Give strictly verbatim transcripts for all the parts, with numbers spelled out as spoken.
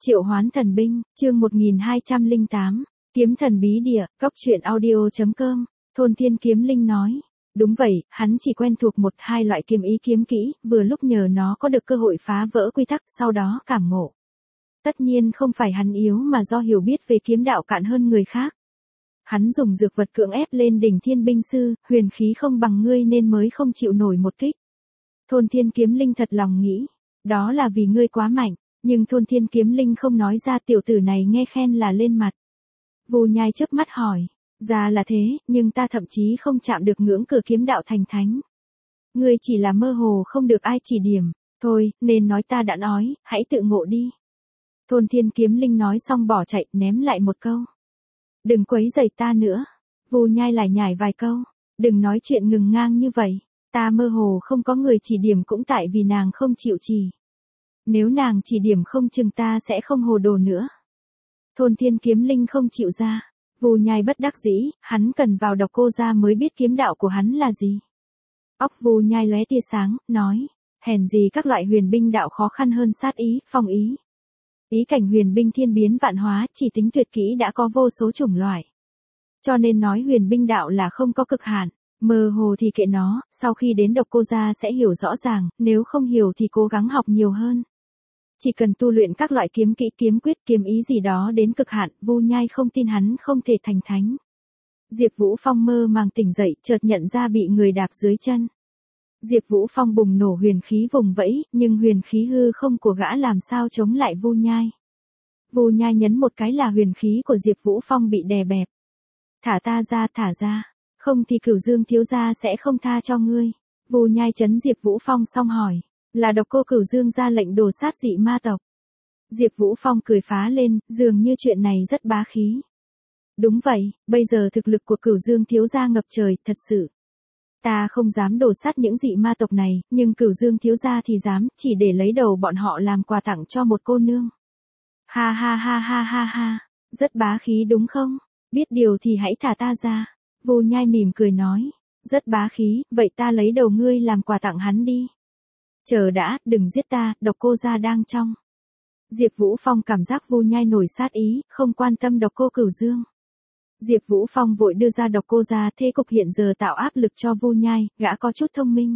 Triệu hoán thần binh, chương một nghìn hai trăm lẻ tám, kiếm thần bí địa, góc truyện audio.com, Thôn Thiên Kiếm Linh nói. Đúng vậy, hắn chỉ quen thuộc một hai loại kiếm ý kiếm kỹ, vừa lúc nhờ nó có được cơ hội phá vỡ quy tắc, sau đó cảm ngộ. Tất nhiên không phải hắn yếu mà do hiểu biết về kiếm đạo cạn hơn người khác. Hắn dùng dược vật cưỡng ép lên đỉnh thiên binh sư, huyền khí không bằng ngươi nên mới không chịu nổi một kích. Thôn Thiên Kiếm Linh thật lòng nghĩ, đó là vì ngươi quá mạnh. Nhưng Thôn Thiên Kiếm Linh không nói ra, tiểu tử này nghe khen là lên mặt. Vu Nhai chớp mắt hỏi, ra là thế, nhưng ta thậm chí không chạm được ngưỡng cửa kiếm đạo thành thánh. Ngươi chỉ là mơ hồ không được ai chỉ điểm, thôi, nên nói ta đã nói, hãy tự ngộ đi. Thôn Thiên Kiếm Linh nói xong bỏ chạy, ném lại một câu. Đừng quấy rầy ta nữa. Vu Nhai lại nhải vài câu, đừng nói chuyện ngừng ngang như vậy, ta mơ hồ không có người chỉ điểm cũng tại vì nàng không chịu chỉ. Nếu nàng chỉ điểm không chừng ta sẽ không hồ đồ nữa. Thôn Thiên Kiếm Linh không chịu ra. Vu Nhai bất đắc dĩ, hắn cần vào Độc Cô Gia mới biết kiếm đạo của hắn là gì. Óc Vu Nhai lóe tia sáng, nói, hèn gì các loại huyền binh đạo khó khăn hơn sát ý, phong ý. Ý cảnh huyền binh thiên biến vạn hóa, chỉ tính tuyệt kỹ đã có vô số chủng loại. Cho nên nói huyền binh đạo là không có cực hạn, mơ hồ thì kệ nó, sau khi đến Độc Cô Gia sẽ hiểu rõ ràng, nếu không hiểu thì cố gắng học nhiều hơn. Chỉ cần tu luyện các loại kiếm kỹ, kiếm quyết, kiếm ý gì đó đến cực hạn, Vu Nhai không tin hắn không thể thành thánh. Diệp Vũ Phong mơ màng tỉnh dậy, chợt nhận ra bị người đạp dưới chân. Diệp Vũ Phong bùng nổ huyền khí vùng vẫy, nhưng huyền khí hư không của gã làm sao chống lại Vu Nhai. Vu Nhai nhấn một cái là huyền khí của Diệp Vũ Phong bị đè bẹp. Thả ta ra, thả ra, không thì Cửu Dương thiếu gia sẽ không tha cho ngươi. Vu Nhai trấn Diệp Vũ Phong xong hỏi. Là Độc Cô Cửu Dương ra lệnh đồ sát dị ma tộc. Diệp Vũ Phong cười phá lên, dường như chuyện này rất bá khí. Đúng vậy, bây giờ thực lực của Cửu Dương thiếu gia ngập trời, thật sự. Ta không dám đồ sát những dị ma tộc này, nhưng Cửu Dương thiếu gia thì dám, chỉ để lấy đầu bọn họ làm quà tặng cho một cô nương. Ha ha ha ha ha ha, rất bá khí đúng không? Biết điều thì hãy thả ta ra. Vu Nhai mỉm cười nói, rất bá khí, vậy ta lấy đầu ngươi làm quà tặng hắn đi. Chờ đã, đừng giết ta, Độc Cô Gia đang trong. Diệp Vũ Phong cảm giác Vu Nhai nổi sát ý, không quan tâm Độc Cô Cửu Dương. Diệp Vũ Phong vội đưa ra Độc Cô Gia, thế cục hiện giờ tạo áp lực cho Vu Nhai, gã có chút thông minh.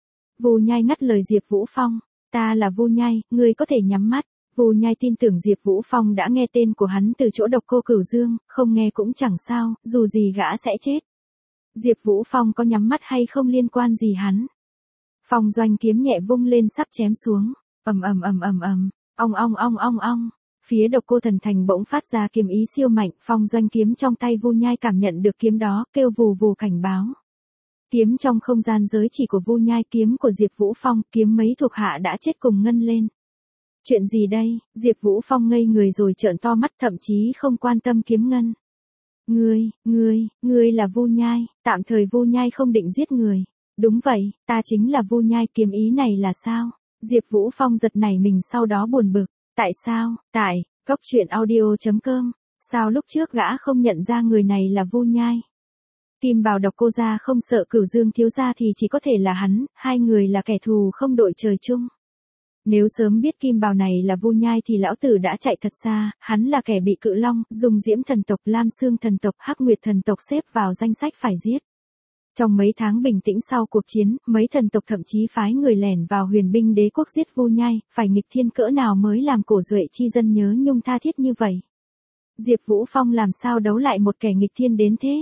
Vu Nhai ngắt lời Diệp Vũ Phong, ta là Vu Nhai, ngươi có thể nhắm mắt. Vu Nhai tin tưởng Diệp Vũ Phong đã nghe tên của hắn từ chỗ Độc Cô Cửu Dương, không nghe cũng chẳng sao, dù gì gã sẽ chết. Diệp Vũ Phong có nhắm mắt hay không liên quan gì hắn. Phong Doanh kiếm nhẹ vung lên sắp chém xuống, ầm ầm ầm ầm ầm, ong ong ong ong ong. Phía Độc Cô Thần Thành bỗng phát ra kiếm ý siêu mạnh, Phong Doanh kiếm trong tay Vu Nhai cảm nhận được kiếm đó, kêu vù vù cảnh báo. Kiếm trong không gian giới chỉ của Vu Nhai, kiếm của Diệp Vũ Phong, kiếm mấy thuộc hạ đã chết cùng ngân lên. Chuyện gì đây? Diệp Vũ Phong ngây người rồi trợn to mắt, thậm chí không quan tâm kiếm ngân. Ngươi, ngươi, ngươi là Vu Nhai, tạm thời Vu Nhai không định giết người. Đúng vậy, ta chính là Vu Nhai, kiếm ý này là sao? Diệp Vũ Phong giật nảy mình sau đó buồn bực. Tại sao? Tại, góc truyện audio.com, sao lúc trước gã không nhận ra người này là Vu Nhai? Kim Bào Độc Cô Gia không sợ Cửu Dương thiếu gia thì chỉ có thể là hắn, hai người là kẻ thù không đội trời chung. Nếu sớm biết Kim Bào này là Vu Nhai thì lão tử đã chạy thật xa, hắn là kẻ bị Cự Long, Dung Diễm thần tộc, Lam Xương thần tộc, Hắc Nguyệt thần tộc xếp vào danh sách phải giết. Trong mấy tháng bình tĩnh sau cuộc chiến, mấy thần tộc thậm chí phái người lẻn vào Huyền Binh Đế quốc giết Vu Nhai, phải nghịch thiên cỡ nào mới làm Cổ Duệ chi dân nhớ nhung tha thiết như vậy. Diệp Vũ Phong làm sao đấu lại một kẻ nghịch thiên đến thế?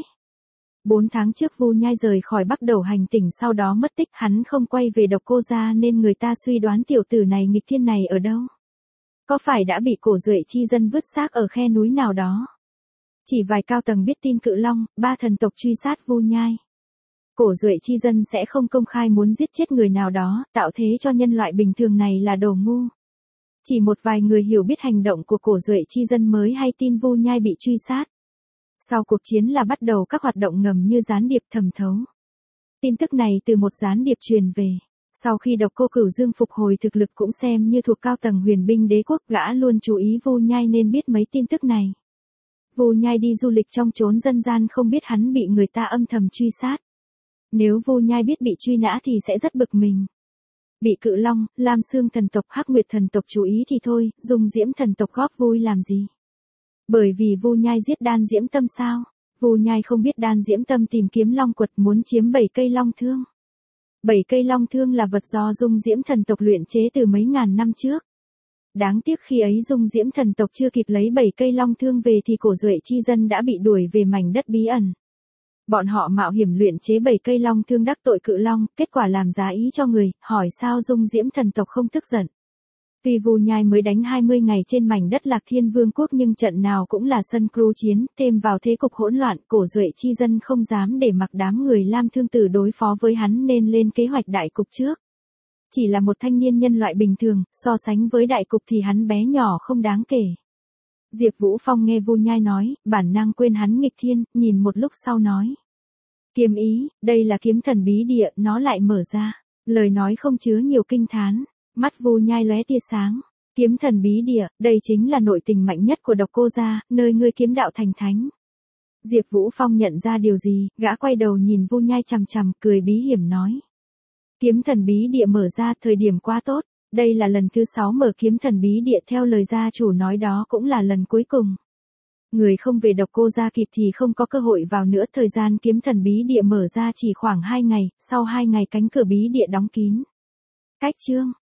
Bốn tháng trước Vu Nhai rời khỏi Bắc Đầu hành tỉnh, sau đó mất tích, hắn không quay về Độc Cô Gia nên người ta suy đoán tiểu tử này nghịch thiên này ở đâu? Có phải đã bị Cổ Duệ chi dân vứt xác ở khe núi nào đó? Chỉ vài cao tầng biết tin Cự Long, ba thần tộc truy sát Vu Nhai. Cổ Duệ chi dân sẽ không công khai muốn giết chết người nào đó, tạo thế cho nhân loại bình thường này là đồ ngu. Chỉ một vài người hiểu biết hành động của Cổ Duệ chi dân mới hay tin Vu Nhai bị truy sát. Sau cuộc chiến là bắt đầu các hoạt động ngầm như gián điệp thẩm thấu. Tin tức này từ một gián điệp truyền về. Sau khi Độc Cô Cửu Dương phục hồi thực lực cũng xem như thuộc cao tầng Huyền Binh Đế quốc, gã luôn chú ý Vu Nhai nên biết mấy tin tức này. Vu Nhai đi du lịch trong chốn dân gian không biết hắn bị người ta âm thầm truy sát. Nếu Vu Nhai biết bị truy nã thì sẽ rất bực mình. Bị Cự Long, Lam Xương thần tộc, Hắc Nguyệt thần tộc chú ý thì thôi, Dung Diễm thần tộc góp vui làm gì? Bởi vì Vu Nhai giết Đan Diễm Tâm sao? Vu Nhai không biết Đan Diễm Tâm tìm kiếm long quật muốn chiếm bảy cây long thương. Bảy cây long thương là vật do Dung Diễm thần tộc luyện chế từ mấy ngàn năm trước. Đáng tiếc khi ấy Dung Diễm thần tộc chưa kịp lấy bảy cây long thương về thì Cổ Duệ chi dân đã bị đuổi về mảnh đất bí ẩn. Bọn họ mạo hiểm luyện chế bảy cây long thương đắc tội Cự Long, kết quả làm giá ý cho người, hỏi sao Dung Diễm thần tộc không tức giận. Tuy Vu Nhai mới đánh hai mươi ngày trên mảnh đất Lạc Thiên Vương quốc nhưng trận nào cũng là sân cru chiến, thêm vào thế cục hỗn loạn, Cổ Duệ chi dân không dám để mặc đám người Lam Thương Tử đối phó với hắn nên lên kế hoạch đại cục trước. Chỉ là một thanh niên nhân loại bình thường, so sánh với đại cục thì hắn bé nhỏ không đáng kể. Diệp Vũ Phong nghe Vu Nhai nói, bản năng quên hắn nghịch thiên, nhìn một lúc sau nói. Kiếm ý, đây là kiếm thần bí địa, nó lại mở ra. Lời nói không chứa nhiều kinh thán. Mắt Vu Nhai lóe tia sáng. Kiếm thần bí địa, đây chính là nội tình mạnh nhất của Độc Cô gia, nơi ngươi kiếm đạo thành thánh. Diệp Vũ Phong nhận ra điều gì, gã quay đầu nhìn Vu Nhai chằm chằm, cười bí hiểm nói. Kiếm thần bí địa mở ra, thời điểm quá tốt. Đây là lần thứ sáu mở kiếm thần bí địa, theo lời gia chủ nói đó cũng là lần cuối cùng. Người không về Độc Cô gia kịp thì không có cơ hội vào nữa, thời gian kiếm thần bí địa mở ra chỉ khoảng hai ngày, sau hai ngày cánh cửa bí địa đóng kín. Cách chương